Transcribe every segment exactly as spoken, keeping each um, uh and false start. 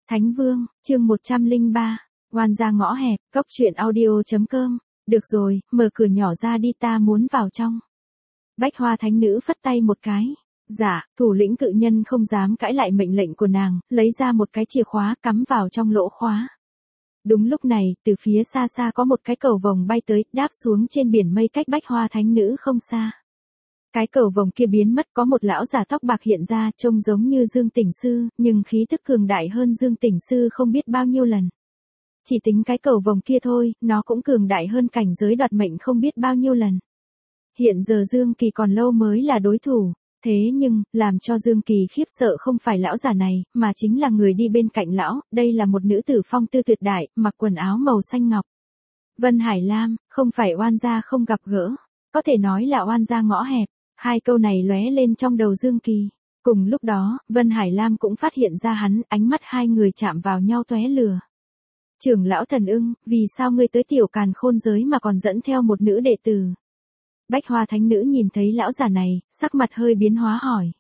Thánh Vương, chương một trăm lẻ ba, oan gia ngõ hẹp, cốc truyện audio.com, được rồi, mở cửa nhỏ ra đi ta muốn vào trong. Bách Hoa Thánh Nữ phất tay một cái. Dạ, thủ lĩnh cự nhân không dám cãi lại mệnh lệnh của nàng, lấy ra một cái chìa khóa cắm vào trong lỗ khóa. Đúng lúc này, từ phía xa xa có một cái cầu vồng bay tới, đáp xuống trên biển mây cách Bách Hoa Thánh Nữ không xa. Cái cầu vồng kia biến mất, có một lão già tóc bạc hiện ra, trông giống như Dương Tỉnh Sư, nhưng khí tức cường đại hơn Dương Tỉnh Sư không biết bao nhiêu lần. Chỉ tính cái cầu vồng kia thôi, nó cũng cường đại hơn cảnh giới đoạt mệnh không biết bao nhiêu lần. Hiện giờ Dương Kỳ còn lâu mới là đối thủ, thế nhưng, làm cho Dương Kỳ khiếp sợ không phải lão già này, mà chính là người đi bên cạnh lão, đây là một nữ tử phong tư tuyệt đại, mặc quần áo màu xanh ngọc. Vân Hải Lam, không phải oan gia không gặp gỡ, có thể nói là oan gia ngõ hẹp. Hai câu này lóe lên trong đầu Dương Kỳ. Cùng lúc đó, Vân Hải Lam cũng phát hiện ra hắn, ánh mắt hai người chạm vào nhau tóe lửa. Trưởng lão Thần Ưng, vì sao ngươi tới tiểu càn khôn giới mà còn dẫn theo một nữ đệ tử? Bách Hoa Thánh Nữ nhìn thấy lão già này, sắc mặt hơi biến hóa hỏi.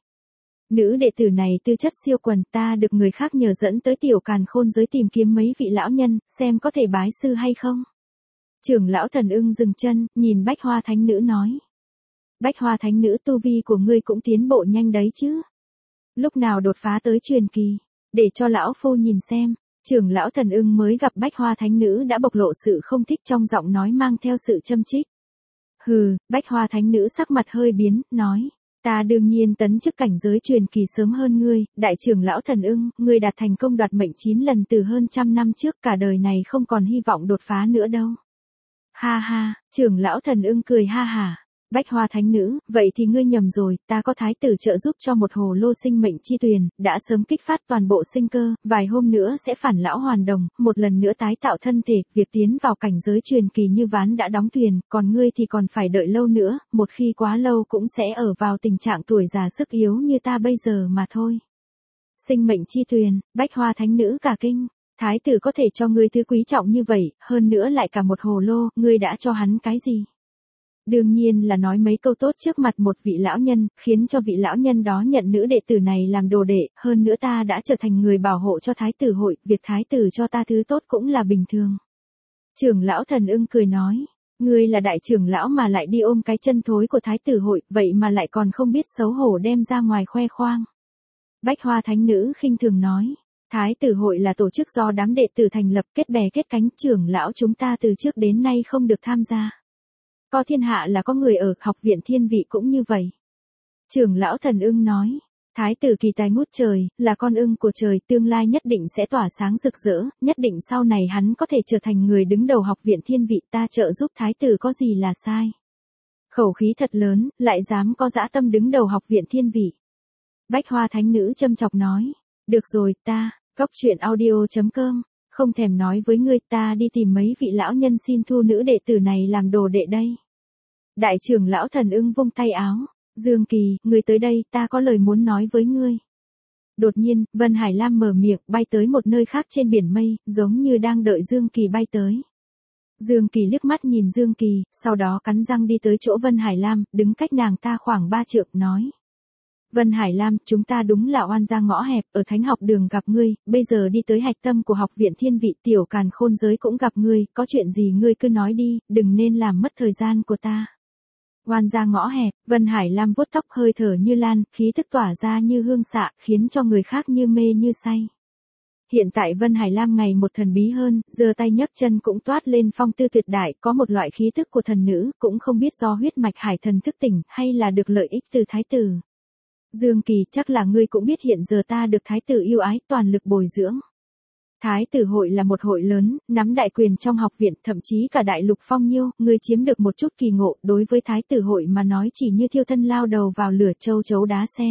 Nữ đệ tử này tư chất siêu quần, ta được người khác nhờ dẫn tới tiểu càn khôn giới tìm kiếm mấy vị lão nhân, xem có thể bái sư hay không. Trưởng lão Thần Ưng dừng chân, nhìn Bách Hoa Thánh Nữ nói. Bách Hoa Thánh Nữ, tu vi của ngươi cũng tiến bộ nhanh đấy chứ. Lúc nào đột phá tới truyền kỳ, để cho lão phu nhìn xem. Trưởng lão Thần Ưng mới gặp Bách Hoa Thánh Nữ đã bộc lộ sự không thích trong giọng nói mang theo sự châm chích. Hừ, Bách Hoa Thánh Nữ sắc mặt hơi biến, nói. Ta đương nhiên tấn chức cảnh giới truyền kỳ sớm hơn ngươi, đại trưởng lão Thần Ưng, ngươi đạt thành công đoạt mệnh chín lần từ hơn trăm năm trước, cả đời này không còn hy vọng đột phá nữa đâu. Ha ha, trưởng lão Thần Ưng cười ha hả. Bách Hoa Thánh Nữ, vậy thì ngươi nhầm rồi, ta có thái tử trợ giúp cho một hồ lô sinh mệnh chi tuyền, đã sớm kích phát toàn bộ sinh cơ, vài hôm nữa sẽ phản lão hoàn đồng, một lần nữa tái tạo thân thể, việc tiến vào cảnh giới truyền kỳ như ván đã đóng thuyền, còn ngươi thì còn phải đợi lâu nữa, một khi quá lâu cũng sẽ ở vào tình trạng tuổi già sức yếu như ta bây giờ mà thôi. Sinh mệnh chi tuyền, Bách Hoa Thánh Nữ cả kinh. Thái tử có thể cho ngươi thứ quý trọng như vậy, hơn nữa lại cả một hồ lô, ngươi đã cho hắn cái gì? Đương nhiên là nói mấy câu tốt trước mặt một vị lão nhân, khiến cho vị lão nhân đó nhận nữ đệ tử này làm đồ đệ, hơn nữa ta đã trở thành người bảo hộ cho thái tử hội, việc thái tử cho ta thứ tốt cũng là bình thường. Trưởng lão Thần Ưng cười nói, ngươi là đại trưởng lão mà lại đi ôm cái chân thối của thái tử hội, vậy mà lại còn không biết xấu hổ đem ra ngoài khoe khoang. Bách Hoa Thánh Nữ khinh thường nói, thái tử hội là tổ chức do đám đệ tử thành lập, kết bè kết cánh, trưởng lão chúng ta từ trước đến nay không được tham gia. Có thiên hạ là có người ở học viện thiên vị cũng như vậy. Trưởng lão Thần Ưng nói, thái tử kỳ tài ngút trời, là con ưng của trời, tương lai nhất định sẽ tỏa sáng rực rỡ, nhất định sau này hắn có thể trở thành người đứng đầu học viện thiên vị, ta trợ giúp thái tử có gì là sai. Khẩu khí thật lớn, lại dám có dã tâm đứng đầu học viện thiên vị. Bách Hoa Thánh Nữ châm chọc nói, được rồi, ta, cốc truyện audio.com. Không thèm nói với ngươi, ta đi tìm mấy vị lão nhân xin thu nữ đệ tử này làm đồ đệ đây. Đại trưởng lão Thần Ưng vung tay áo, Dương Kỳ, ngươi tới đây, ta có lời muốn nói với ngươi. Đột nhiên, Vân Hải Lam mở miệng, bay tới một nơi khác trên biển mây, giống như đang đợi Dương Kỳ bay tới. Dương Kỳ liếc mắt nhìn Dương Kỳ, sau đó cắn răng đi tới chỗ Vân Hải Lam, đứng cách nàng ta khoảng ba trượng, nói. Vân Hải Lam, chúng ta đúng là oan gia ngõ hẹp, ở thánh học đường gặp ngươi, bây giờ đi tới hạch tâm của học viện thiên vị, tiểu càn khôn giới cũng gặp ngươi, có chuyện gì ngươi cứ nói đi, đừng nên làm mất thời gian của ta. Oan gia ngõ hẹp, Vân Hải Lam vuốt tóc hơi thở như lan, khí thức tỏa ra như hương xạ, khiến cho người khác như mê như say. Hiện tại Vân Hải Lam ngày một thần bí hơn, giơ tay nhấc chân cũng toát lên phong tư tuyệt đại, có một loại khí thức của thần nữ, cũng không biết do huyết mạch hải thần thức tỉnh, hay là được lợi ích từ thái tử. Dương Kỳ, chắc là ngươi cũng biết hiện giờ ta được thái tử yêu ái, toàn lực bồi dưỡng. Thái tử hội là một hội lớn, nắm đại quyền trong học viện, thậm chí cả đại lục phong nhiêu, ngươi chiếm được một chút kỳ ngộ, đối với thái tử hội mà nói chỉ như thiêu thân lao đầu vào lửa, châu chấu đá xe.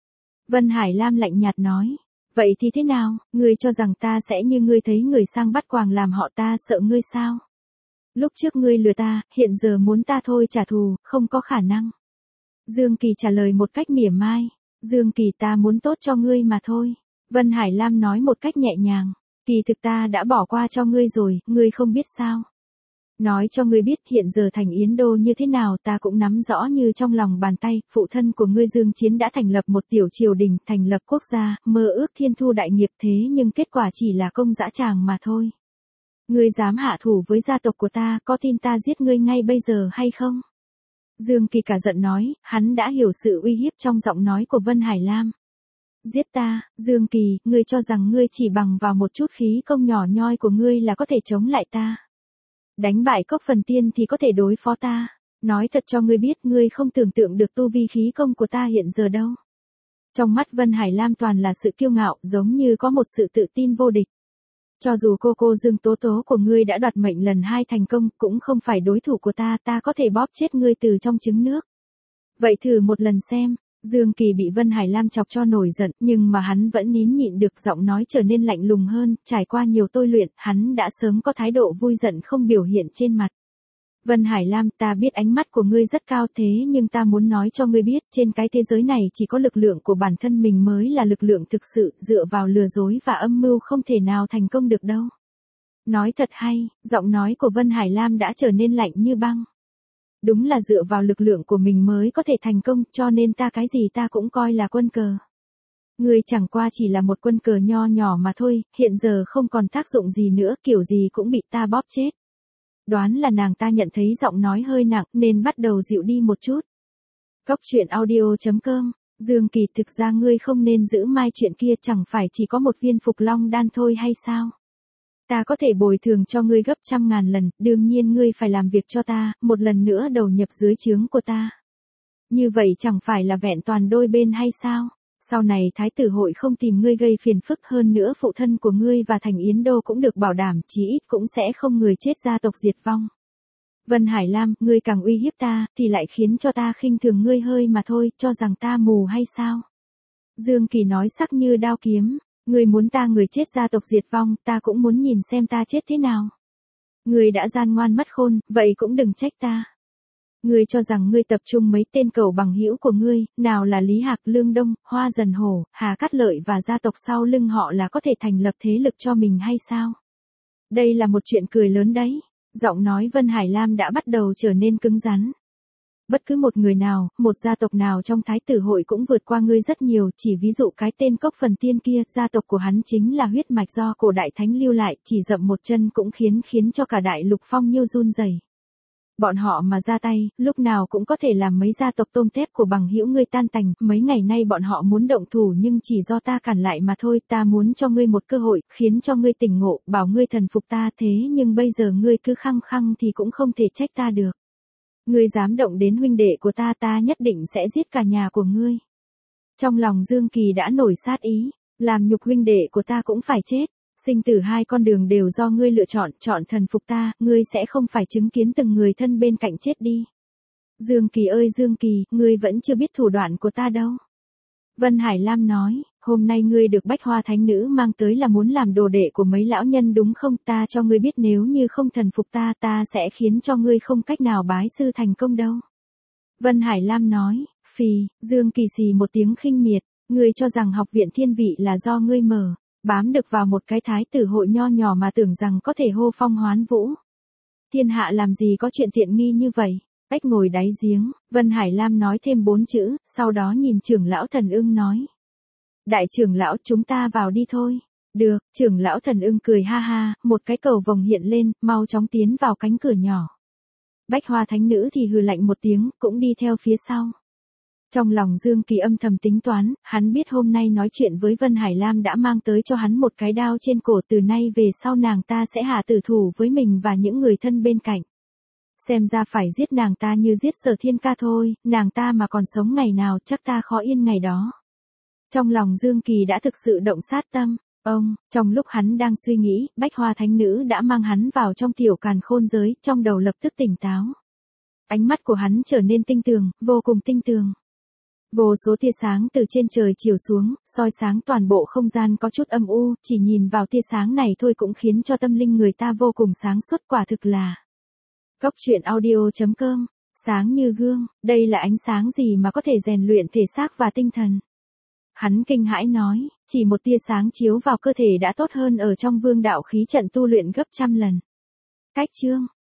Vân Hải Lam lạnh nhạt nói, vậy thì thế nào, ngươi cho rằng ta sẽ như ngươi thấy người sang bắt quàng làm họ, ta sợ ngươi sao? Lúc trước ngươi lừa ta, hiện giờ muốn ta thôi trả thù, không có khả năng. Dương Kỳ trả lời một cách mỉa mai, Dương Kỳ, ta muốn tốt cho ngươi mà thôi. Vân Hải Lam nói một cách nhẹ nhàng, kỳ thực ta đã bỏ qua cho ngươi rồi, ngươi không biết sao. Nói cho ngươi biết hiện giờ thành Yến Đô như thế nào ta cũng nắm rõ như trong lòng bàn tay, phụ thân của ngươi Dương Chiến đã thành lập một tiểu triều đình, thành lập quốc gia, mơ ước thiên thu đại nghiệp thế nhưng kết quả chỉ là công dã tràng mà thôi. Ngươi dám hạ thủ với gia tộc của ta, có tin ta giết ngươi ngay bây giờ hay không? Dương Kỳ cả giận nói, hắn đã hiểu sự uy hiếp trong giọng nói của Vân Hải Lam. Giết ta, Dương Kỳ, ngươi cho rằng ngươi chỉ bằng vào một chút khí công nhỏ nhoi của ngươi là có thể chống lại ta. Đánh bại Cốc Phần Tiên thì có thể đối phó ta. Nói thật cho ngươi biết ngươi không tưởng tượng được tu vi khí công của ta hiện giờ đâu. Trong mắt Vân Hải Lam toàn là sự kiêu ngạo, giống như có một sự tự tin vô địch. Cho dù cô cô Dương Tố Tố của ngươi đã đoạt mệnh lần hai thành công, cũng không phải đối thủ của ta, ta có thể bóp chết ngươi từ trong trứng nước. Vậy thử một lần xem. Dương Kỳ bị Vân Hải Lam chọc cho nổi giận, nhưng mà hắn vẫn nín nhịn được, giọng nói trở nên lạnh lùng hơn, trải qua nhiều tôi luyện, hắn đã sớm có thái độ vui giận không biểu hiện trên mặt. Vân Hải Lam, ta biết ánh mắt của ngươi rất cao thế nhưng ta muốn nói cho ngươi biết, trên cái thế giới này chỉ có lực lượng của bản thân mình mới là lực lượng thực sự, dựa vào lừa dối và âm mưu không thể nào thành công được đâu. Nói thật hay, giọng nói của Vân Hải Lam đã trở nên lạnh như băng. Đúng là dựa vào lực lượng của mình mới có thể thành công, cho nên ta cái gì ta cũng coi là quân cờ. Ngươi chẳng qua chỉ là một quân cờ nho nhỏ mà thôi, hiện giờ không còn tác dụng gì nữa, kiểu gì cũng bị ta bóp chết. Đoán là nàng ta nhận thấy giọng nói hơi nặng nên bắt đầu dịu đi một chút. Cốc truyện audio chấm com, Dương Kỳ, thực ra ngươi không nên giữ mai chuyện kia, chẳng phải chỉ có một viên phục long đan thôi hay sao? Ta có thể bồi thường cho ngươi gấp trăm ngàn lần, đương nhiên ngươi phải làm việc cho ta, một lần nữa đầu nhập dưới trướng của ta. Như vậy chẳng phải là vẹn toàn đôi bên hay sao? Sau này Thái tử hội không tìm ngươi gây phiền phức, hơn nữa phụ thân của ngươi và thành Yến Đô cũng được bảo đảm, chí ít cũng sẽ không người chết gia tộc diệt vong. Vân Hải Lam, ngươi càng uy hiếp ta, thì lại khiến cho ta khinh thường ngươi hơi mà thôi, cho rằng ta mù hay sao? Dương Kỳ nói sắc như đao kiếm. Ngươi muốn ta người chết gia tộc diệt vong, ta cũng muốn nhìn xem ta chết thế nào. Ngươi đã gian ngoan mất khôn, vậy cũng đừng trách ta. Ngươi cho rằng ngươi tập trung mấy tên cẩu bằng hữu của ngươi, nào là Lý Hạc, Lương Đông, Hoa Dần Hổ, Hà Cát Lợi và gia tộc sau lưng họ là có thể thành lập thế lực cho mình hay sao? Đây là một chuyện cười lớn đấy. Giọng nói Vân Hải Lam đã bắt đầu trở nên cứng rắn. Bất cứ một người nào, một gia tộc nào trong Thái tử hội cũng vượt qua ngươi rất nhiều, chỉ ví dụ cái tên Cốc Phần Tiên kia, gia tộc của hắn chính là huyết mạch do cổ đại thánh lưu lại, chỉ dậm một chân cũng khiến khiến cho cả đại lục phong nhiêu run rẩy. Bọn họ mà ra tay, lúc nào cũng có thể làm mấy gia tộc tôm tép của bằng hữu ngươi tan tành, mấy ngày nay bọn họ muốn động thủ nhưng chỉ do ta cản lại mà thôi, ta muốn cho ngươi một cơ hội, khiến cho ngươi tỉnh ngộ, bảo ngươi thần phục ta, thế nhưng bây giờ ngươi cứ khăng khăng thì cũng không thể trách ta được. Ngươi dám động đến huynh đệ của ta, ta nhất định sẽ giết cả nhà của ngươi. Trong lòng Dương Kỳ đã nổi sát ý, làm nhục huynh đệ của ta cũng phải chết, sinh tử hai con đường đều do ngươi lựa chọn, chọn thần phục ta, ngươi sẽ không phải chứng kiến từng người thân bên cạnh chết đi. Dương Kỳ ơi Dương Kỳ, ngươi vẫn chưa biết thủ đoạn của ta đâu. Vân Hải Lam nói, hôm nay ngươi được Bách Hoa Thánh Nữ mang tới là muốn làm đồ đệ của mấy lão nhân đúng không? Ta cho ngươi biết nếu như không thần phục ta, ta sẽ khiến cho ngươi không cách nào bái sư thành công đâu. Vân Hải Lam nói, phì, Dương Kỳ xì một tiếng khinh miệt, ngươi cho rằng học viện thiên vị là do ngươi mở, bám được vào một cái thái tử hội nho nhỏ mà tưởng rằng có thể hô phong hoán vũ. Thiên hạ làm gì có chuyện tiện nghi như vậy? Ếch ngồi đáy giếng, Vân Hải Lam nói thêm bốn chữ, sau đó nhìn trưởng lão Thần Ưng nói. Đại trưởng lão, chúng ta vào đi thôi. Được, trưởng lão Thần Ưng cười ha ha, một cái cầu vồng hiện lên, mau chóng tiến vào cánh cửa nhỏ. Bách Hoa Thánh Nữ thì hừ lạnh một tiếng, cũng đi theo phía sau. Trong lòng Dương Kỳ âm thầm tính toán, hắn biết hôm nay nói chuyện với Vân Hải Lam đã mang tới cho hắn một cái đao trên cổ, từ nay về sau nàng ta sẽ hạ tử thủ với mình và những người thân bên cạnh. Xem ra phải giết nàng ta như giết Sở Thiên Ca thôi, nàng ta mà còn sống ngày nào chắc ta khó yên ngày đó. Trong lòng Dương Kỳ đã thực sự động sát tâm. Ông, trong lúc hắn đang suy nghĩ, Bách Hoa Thánh Nữ đã mang hắn vào trong tiểu càn khôn giới, trong đầu lập tức tỉnh táo. Ánh mắt của hắn trở nên tinh tường, vô cùng tinh tường. Vô số tia sáng từ trên trời chiếu xuống, soi sáng toàn bộ không gian có chút âm u, chỉ nhìn vào tia sáng này thôi cũng khiến cho tâm linh người ta vô cùng sáng suốt, quả thực là. Cốc truyện audio chấm com, sáng như gương, đây là ánh sáng gì mà có thể rèn luyện thể xác và tinh thần. Hắn kinh hãi nói, chỉ một tia sáng chiếu vào cơ thể đã tốt hơn ở trong vương đạo khí trận tu luyện gấp trăm lần. Cách chương